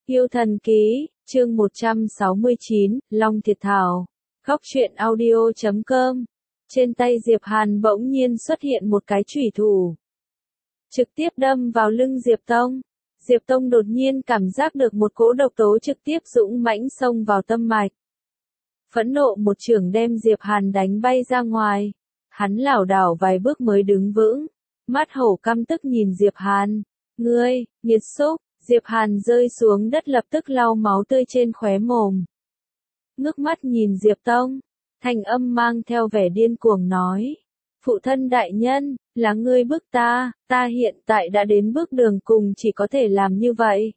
Yêu thần ký, chương 169, Long Thiệt Thảo. Góc truyện audio.com. Trên tay Diệp Hàn bỗng nhiên xuất hiện một cái chủy thủ, trực tiếp đâm vào lưng Diệp Tông. Diệp Tông đột nhiên cảm giác được một cỗ độc tố trực tiếp dũng mãnh xông vào tâm mạch. Phẫn nộ một chưởng đem Diệp Hàn đánh bay ra ngoài. Hắn lảo đảo vài bước mới đứng vững, mắt hổ căm tức nhìn Diệp Hàn. Ngươi, nghiệt xúc! Diệp Hàn rơi xuống đất lập tức lau máu tươi trên khóe mồm. Ngước mắt nhìn Diệp Tông, thanh âm mang theo vẻ điên cuồng nói. Phụ thân đại nhân, là ngươi bức ta hiện tại đã đến bước đường cùng chỉ có thể làm như vậy.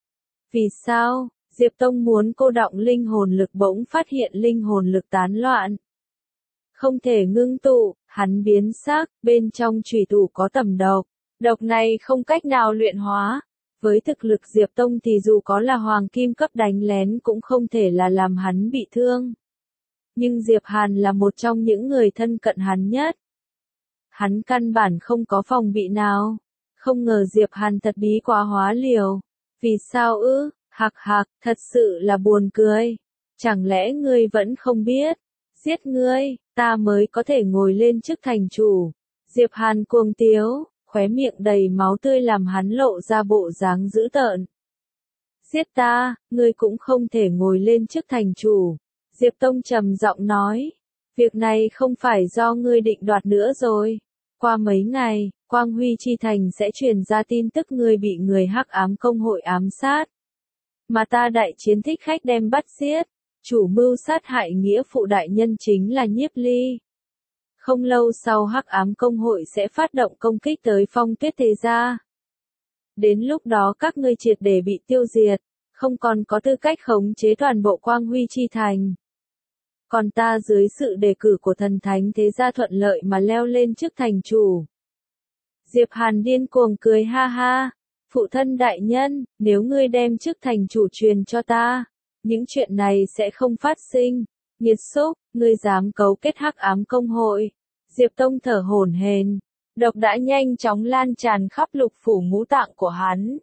Vì sao? Diệp Tông muốn cô đọng linh hồn lực bỗng phát hiện linh hồn lực tán loạn. Không thể ngưng tụ, hắn biến sắc, bên trong chủy thủ có tầm độc. Độc này không cách nào luyện hóa. Với thực lực Diệp Tông thì dù có là hoàng kim cấp đánh lén cũng không thể là làm hắn bị thương. Nhưng Diệp Hàn là một trong những người thân cận hắn nhất. Hắn căn bản không có phòng bị nào. Không ngờ Diệp Hàn thật bí quá hóa liều. Vì sao ư? Hạc hạc, thật sự là buồn cười. Chẳng lẽ ngươi vẫn không biết? Giết ngươi, ta mới có thể ngồi lên chức thành chủ. Diệp Hàn cuồng tiếu. Khóe miệng đầy máu tươi làm hắn lộ ra bộ dáng dữ tợn. Giết ta, ngươi cũng không thể ngồi lên chức thành chủ. Diệp Tông trầm giọng nói. Việc này không phải do ngươi định đoạt nữa rồi. Qua mấy ngày, Quang Huy Chi Thành sẽ truyền ra tin tức ngươi bị người Hắc Ám Công hội ám sát. Mà ta đại chiến thích khách đem bắt giết. Chủ mưu sát hại nghĩa phụ đại nhân chính là Nhiếp Ly. Không lâu sau Hắc Ám Công hội sẽ phát động công kích tới Phong Tuyết Thế Gia. Đến lúc đó các ngươi triệt để bị tiêu diệt, không còn có tư cách khống chế toàn bộ Quang Huy Chi Thành. Còn ta dưới sự đề cử của thần thánh thế gia thuận lợi mà leo lên chức thành chủ. Diệp Hàn điên cuồng cười ha ha. Phụ thân đại nhân, nếu ngươi đem chức thành chủ truyền cho ta, những chuyện này sẽ không phát sinh. Nghiệt xúc, ngươi dám cấu kết Hắc Ám Công hội. Diệp Tông thở hổn hển, độc đã nhanh chóng lan tràn khắp lục phủ ngũ tạng của hắn.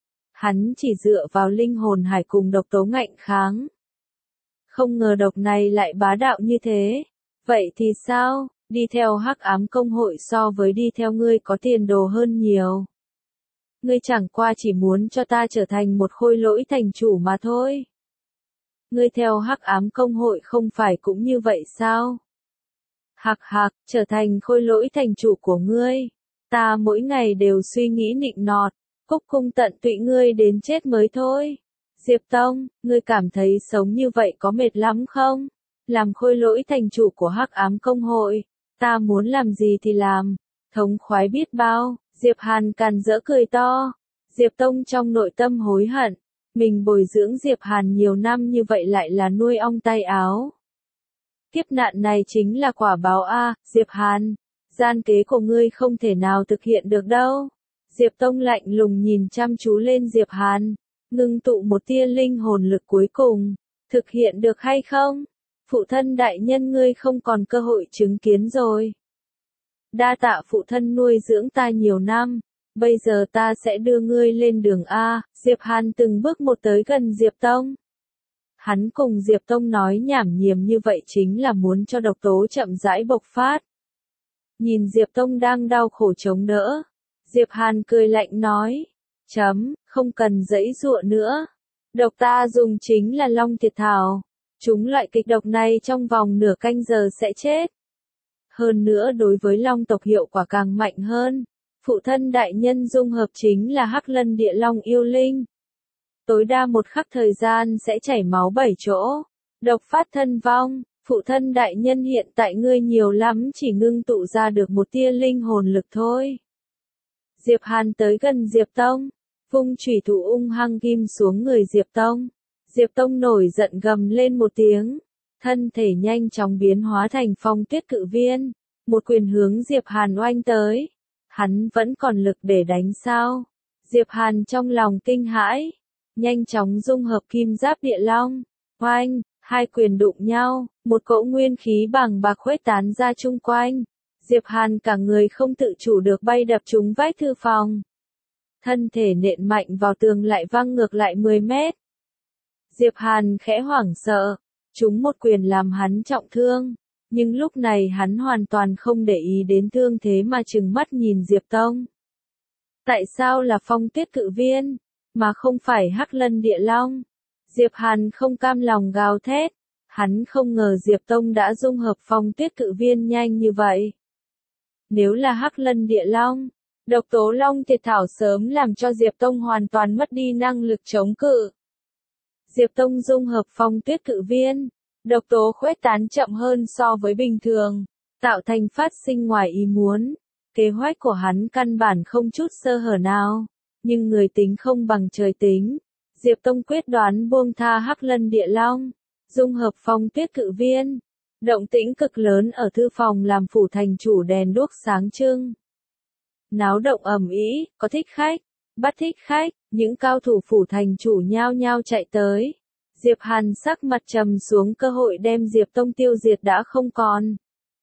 Hắn chỉ dựa vào linh hồn hải cùng độc tố ngạnh kháng. Không ngờ độc này lại bá đạo như thế. Vậy thì sao, đi theo Hắc Ám Công hội so với đi theo ngươi có tiền đồ hơn nhiều. Ngươi chẳng qua chỉ muốn cho ta trở thành một khôi lỗi thành chủ mà thôi. Ngươi theo Hắc Ám Công hội không phải cũng như vậy sao? Hạc hạc, trở thành khôi lỗi thành chủ của ngươi. Ta mỗi ngày đều suy nghĩ nịnh nọt, cúc cung tận tụy ngươi đến chết mới thôi. Diệp Tông, ngươi cảm thấy sống như vậy có mệt lắm không? Làm khôi lỗi thành chủ của Hắc Ám Công hội, ta muốn làm gì thì làm, thống khoái biết bao. Diệp Hàn càn rỡ cười to. Diệp Tông trong nội tâm hối hận, mình bồi dưỡng Diệp Hàn nhiều năm như vậy lại là nuôi ong tay áo. Kiếp nạn này chính là quả báo a, Diệp Hàn. Gian kế của ngươi không thể nào thực hiện được đâu. Diệp Tông lạnh lùng nhìn chăm chú lên Diệp Hàn, ngưng tụ một tia linh hồn lực cuối cùng. Thực hiện được hay không? Phụ thân đại nhân ngươi không còn cơ hội chứng kiến rồi. Đa tạ phụ thân nuôi dưỡng ta nhiều năm. Bây giờ ta sẽ đưa ngươi lên đường A. Diệp Hàn từng bước một tới gần Diệp Tông. Hắn cùng Diệp Tông nói nhảm nhìm như vậy chính là muốn cho độc tố chậm rãi bộc phát. Nhìn Diệp Tông đang đau khổ chống đỡ. Diệp Hàn cười lạnh nói. Không cần giãy giụa nữa. Độc ta dùng chính là Long Thiệt Thảo. Chúng loại kịch độc này trong vòng nửa canh giờ sẽ chết. Hơn nữa đối với Long tộc hiệu quả càng mạnh hơn. Phụ thân đại nhân dung hợp chính là Hắc Lân Địa Long yêu linh. Tối đa một khắc thời gian sẽ chảy máu 7 chỗ. Độc phát thân vong. Phụ thân đại nhân hiện tại ngươi nhiều lắm chỉ ngưng tụ ra được một tia linh hồn lực thôi. Diệp Hàn tới gần Diệp Tông, vung chủy thủ ung hăng ghim xuống người Diệp Tông. Diệp Tông nổi giận gầm lên một tiếng, thân thể nhanh chóng biến hóa thành phong tuyết cự viên, một quyền hướng Diệp Hàn oanh tới. Hắn vẫn còn lực để đánh sao? Diệp Hàn trong lòng kinh hãi, nhanh chóng dung hợp kim giáp địa long, oanh, hai quyền đụng nhau, một cỗ nguyên khí bàng bạc khuếch tán ra chung quanh. Diệp Hàn cả người không tự chủ được bay đập trúng vách thư phòng. thân thể nện mạnh vào tường lại văng ngược lại 10 mét. Diệp Hàn khẽ hoảng sợ, trúng một quyền làm hắn trọng thương, nhưng lúc này hắn hoàn toàn không để ý đến thương thế mà trừng mắt nhìn Diệp Tông. Tại sao là Phong Tuyết Cự Viên, mà không phải Hắc Lân Địa Long? Diệp Hàn không cam lòng gào thét, hắn không ngờ Diệp Tông đã dung hợp Phong Tuyết Cự Viên nhanh như vậy. Nếu là Hắc Lân Địa Long, độc tố Long Thiệt Thảo sớm làm cho Diệp Tông hoàn toàn mất đi năng lực chống cự. Diệp Tông dung hợp Phong Tuyết Cự Viên, độc tố khuếch tán chậm hơn so với bình thường, tạo thành phát sinh ngoài ý muốn. Kế hoạch của hắn căn bản không chút sơ hở nào, nhưng người tính không bằng trời tính. Diệp Tông quyết đoán buông tha Hắc Lân Địa Long, dung hợp Phong Tuyết Cự Viên. Động tĩnh cực lớn ở thư phòng làm phủ thành chủ đèn đuốc sáng trưng. Náo động ầm ĩ, có thích khách, bắt thích khách, những cao thủ phủ thành chủ nhao nhao chạy tới. Diệp Hàn sắc mặt trầm xuống, cơ hội đem Diệp Tông tiêu diệt đã không còn.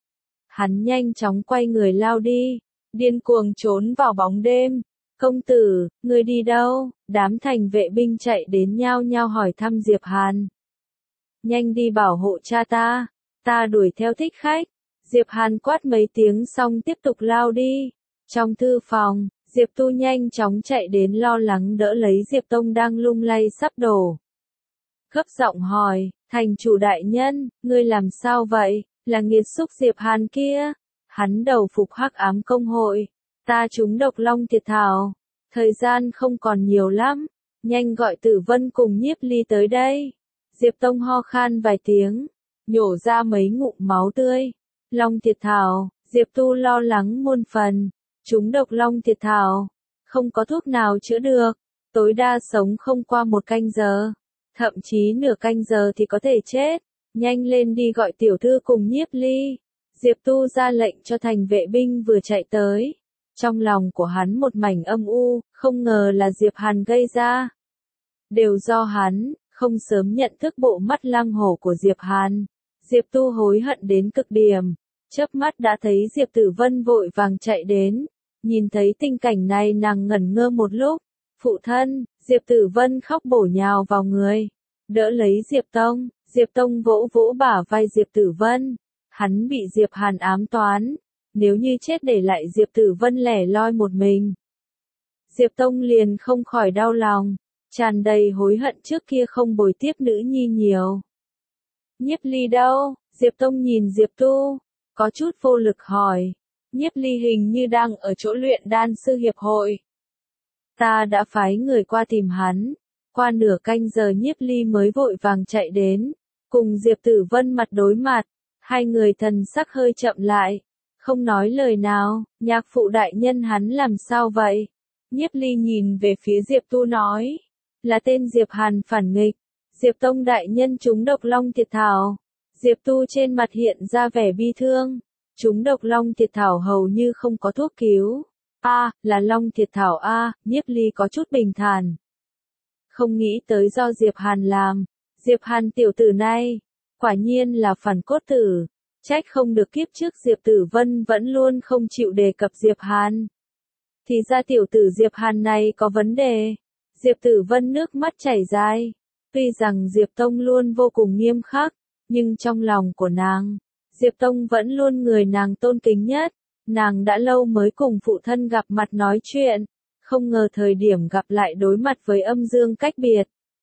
Hắn nhanh chóng quay người lao đi, điên cuồng trốn vào bóng đêm. Công tử, ngươi đi đâu? Đám thành vệ binh chạy đến nhao nhao hỏi thăm Diệp Hàn. Nhanh đi bảo hộ cha ta đuổi theo thích khách. Diệp Hàn quát mấy tiếng xong tiếp tục lao đi. Trong thư phòng, Diệp Tu nhanh chóng chạy đến lo lắng đỡ lấy Diệp Tông đang lung lay sắp đổ. Gấp giọng hỏi, thành chủ đại nhân, ngươi làm sao vậy? Là nghiệt xúc Diệp Hàn kia. Hắn đầu phục Hắc Ám Công hội. Ta trúng độc Long Thiệt Thảo. Thời gian không còn nhiều lắm. Nhanh gọi Tử Vân cùng Nhiếp Ly tới đây. Diệp Tông ho khan vài tiếng, nhổ ra mấy ngụm máu tươi. Long Thiệt Thảo, Diệp Tu lo lắng muôn phần. Trúng độc Long Thiệt Thảo, không có thuốc nào chữa được. Tối đa sống không qua 1 canh giờ. Thậm chí nửa canh giờ thì có thể chết. Nhanh lên đi gọi tiểu thư cùng Nhiếp Ly. Diệp Tu ra lệnh cho thành vệ binh vừa chạy tới. Trong lòng của hắn một mảnh âm u, không ngờ là Diệp Hàn gây ra. Đều do hắn, không sớm nhận thức bộ mắt lang hổ của Diệp Hàn. Diệp Tu hối hận đến cực điểm. Chớp mắt đã thấy Diệp Tử Vân vội vàng chạy đến. Nhìn thấy tình cảnh này nàng ngẩn ngơ một lúc. Phụ thân, Diệp Tử Vân khóc bổ nhào vào người. Đỡ lấy Diệp Tông. Diệp Tông vỗ vỗ bả vai Diệp Tử Vân. Hắn bị Diệp Hàn ám toán. Nếu như chết để lại Diệp Tử Vân lẻ loi một mình. Diệp Tông liền không khỏi đau lòng. Tràn đầy hối hận trước kia không bồi tiếp nữ nhi nhiều. Nhiếp Ly đâu? Diệp Tông nhìn Diệp Tu. Có chút vô lực hỏi. Nhiếp Ly hình như đang ở chỗ luyện đan sư hiệp hội. Ta đã phái người qua tìm hắn. Qua nửa canh giờ Nhiếp Ly mới vội vàng chạy đến. Cùng Diệp Tử Vân mặt đối mặt. Hai người thần sắc hơi chậm lại. Không nói lời nào. Nhạc phụ đại nhân hắn làm sao vậy? Nhiếp Ly nhìn về phía Diệp Tu nói. Là tên Diệp Hàn phản nghịch. Diệp Tông đại nhân trúng độc Long Thiệt Thảo. Diệp Tu trên mặt hiện ra vẻ bi thương. Trúng độc Long Thiệt Thảo hầu như không có thuốc cứu. Là Long Thiệt Thảo Nhiếp Ly có chút bình thản. Không nghĩ tới do Diệp Hàn làm. Diệp Hàn tiểu tử này, quả nhiên là phản cốt tử. Trách không được kiếp trước Diệp Tử Vân vẫn luôn không chịu đề cập Diệp Hàn. Thì ra tiểu tử Diệp Hàn này có vấn đề. Diệp Tử Vân nước mắt chảy dài. Tuy rằng Diệp Tông luôn vô cùng nghiêm khắc, nhưng trong lòng của nàng, Diệp Tông vẫn luôn người nàng tôn kính nhất. Nàng đã lâu mới cùng phụ thân gặp mặt nói chuyện, không ngờ thời điểm gặp lại đối mặt với âm dương cách biệt.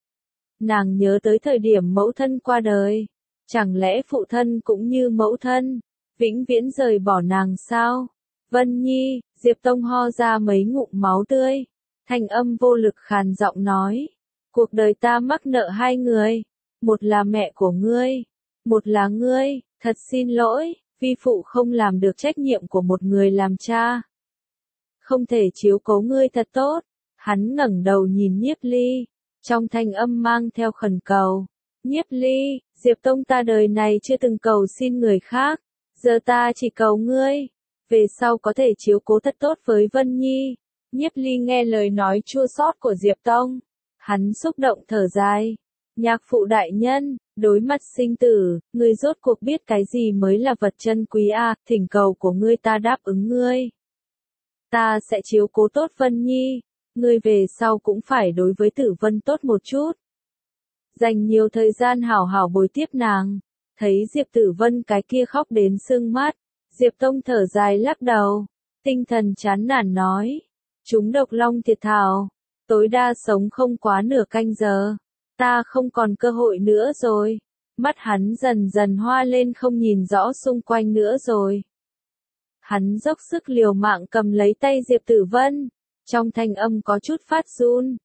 Nàng nhớ tới thời điểm mẫu thân qua đời. Chẳng lẽ phụ thân cũng như mẫu thân, vĩnh viễn rời bỏ nàng sao? Vân Nhi, Diệp Tông ho ra mấy ngụm máu tươi. Thanh âm vô lực khàn giọng nói. Cuộc đời ta mắc nợ 2 người. Một là mẹ của ngươi. Một là ngươi, thật xin lỗi, vi phụ không làm được trách nhiệm của một người làm cha. Không thể chiếu cố ngươi thật tốt. Hắn ngẩng đầu nhìn Nhiếp Ly. Trong thanh âm mang theo khẩn cầu. Nhiếp Ly, Diệp Tông ta đời này chưa từng cầu xin người khác. Giờ ta chỉ cầu ngươi. Về sau có thể chiếu cố thật tốt với Vân Nhi. Nhiếp Ly nghe lời nói chua xót của Diệp Tông. Hắn xúc động thở dài. Nhạc phụ đại nhân, đối mặt sinh tử, ngươi rốt cuộc biết cái gì mới là vật chân quý thỉnh cầu của ngươi ta đáp ứng ngươi. Ta sẽ chiếu cố tốt Vân Nhi. ngươi về sau cũng phải đối với Tử Vân tốt một chút. Dành nhiều thời gian hảo hảo bồi tiếp nàng. Thấy Diệp Tử Vân cái kia khóc đến sưng mắt, Diệp Tông thở dài lắc đầu, tinh thần chán nản nói, chúng độc long thiệt thảo, tối đa sống không quá nửa canh giờ, ta không còn cơ hội nữa rồi. Mắt hắn dần dần hoa lên không nhìn rõ xung quanh nữa rồi. Hắn dốc sức liều mạng cầm lấy tay Diệp Tử Vân, trong thanh âm có chút phát run.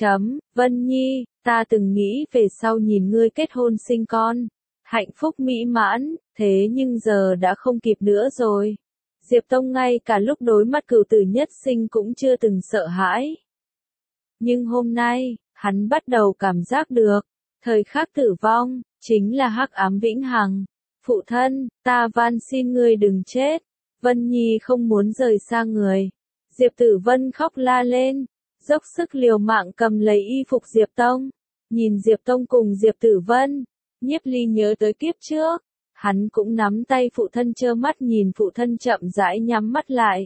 Vân Nhi, ta từng nghĩ về sau nhìn ngươi kết hôn sinh con, hạnh phúc mỹ mãn, thế nhưng giờ đã không kịp nữa rồi. Diệp Tông ngay cả lúc đối mặt cửu tử nhất sinh cũng chưa từng sợ hãi. Nhưng hôm nay, hắn bắt đầu cảm giác được, thời khắc tử vong, chính là hắc ám vĩnh hằng. Phụ thân, ta van xin ngươi đừng chết. Vân Nhi không muốn rời xa người. Diệp Tử Vân khóc la lên, dốc sức liều mạng cầm lấy y phục Diệp Tông. Nhìn Diệp Tông cùng Diệp Tử Vân, Nhiếp Ly nhớ tới kiếp trước. Hắn cũng nắm tay phụ thân trơ mắt nhìn phụ thân chậm rãi nhắm mắt lại.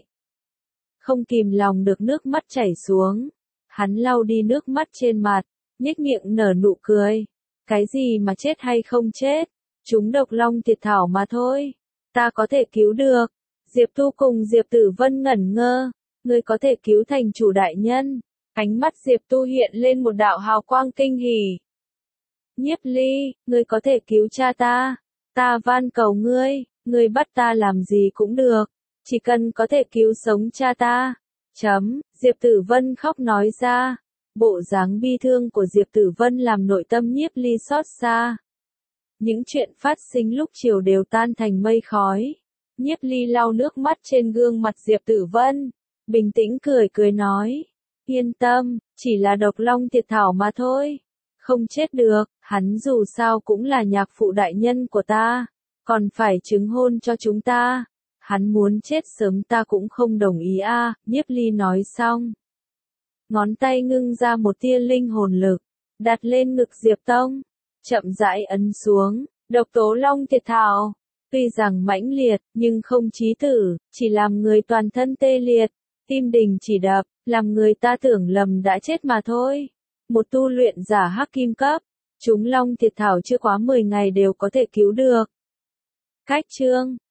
Không kìm lòng được nước mắt chảy xuống. Hắn lau đi nước mắt trên mặt, nhếch miệng nở nụ cười. Cái gì mà chết hay không chết, chúng độc long thiệt thảo mà thôi. Ta có thể cứu được. Diệp Tu cùng Diệp Tử Vân ngẩn ngơ. Ngươi có thể cứu thành chủ đại nhân. Ánh mắt Diệp Tu hiện lên một đạo hào quang kinh hỉ. Nhiếp Ly, ngươi có thể cứu cha ta. Ta van cầu ngươi, ngươi bắt ta làm gì cũng được. Chỉ cần có thể cứu sống cha ta. Diệp Tử Vân khóc nói ra. Bộ dáng bi thương của Diệp Tử Vân làm nội tâm Nhiếp Ly xót xa. Những chuyện phát sinh lúc chiều đều tan thành mây khói. Nhiếp Ly lau nước mắt trên gương mặt Diệp Tử Vân, bình tĩnh cười cười nói, yên tâm, chỉ là độc long thiệt thảo mà thôi, không chết được, hắn dù sao cũng là nhạc phụ đại nhân của ta, còn phải chứng hôn cho chúng ta, hắn muốn chết sớm ta cũng không đồng ý a. Nhiếp Ly nói xong, ngón tay ngưng ra một tia linh hồn lực, đặt lên ngực Diệp Tông, chậm rãi ấn xuống, độc tố long thiệt thảo. Tuy rằng mãnh liệt, nhưng không chí tử, chỉ làm người toàn thân tê liệt, tim đình chỉ đập, làm người ta tưởng lầm đã chết mà thôi. Một tu luyện giả hắc kim cấp, chúng long thiệt thảo chưa quá 10 ngày đều có thể cứu được. Cách chương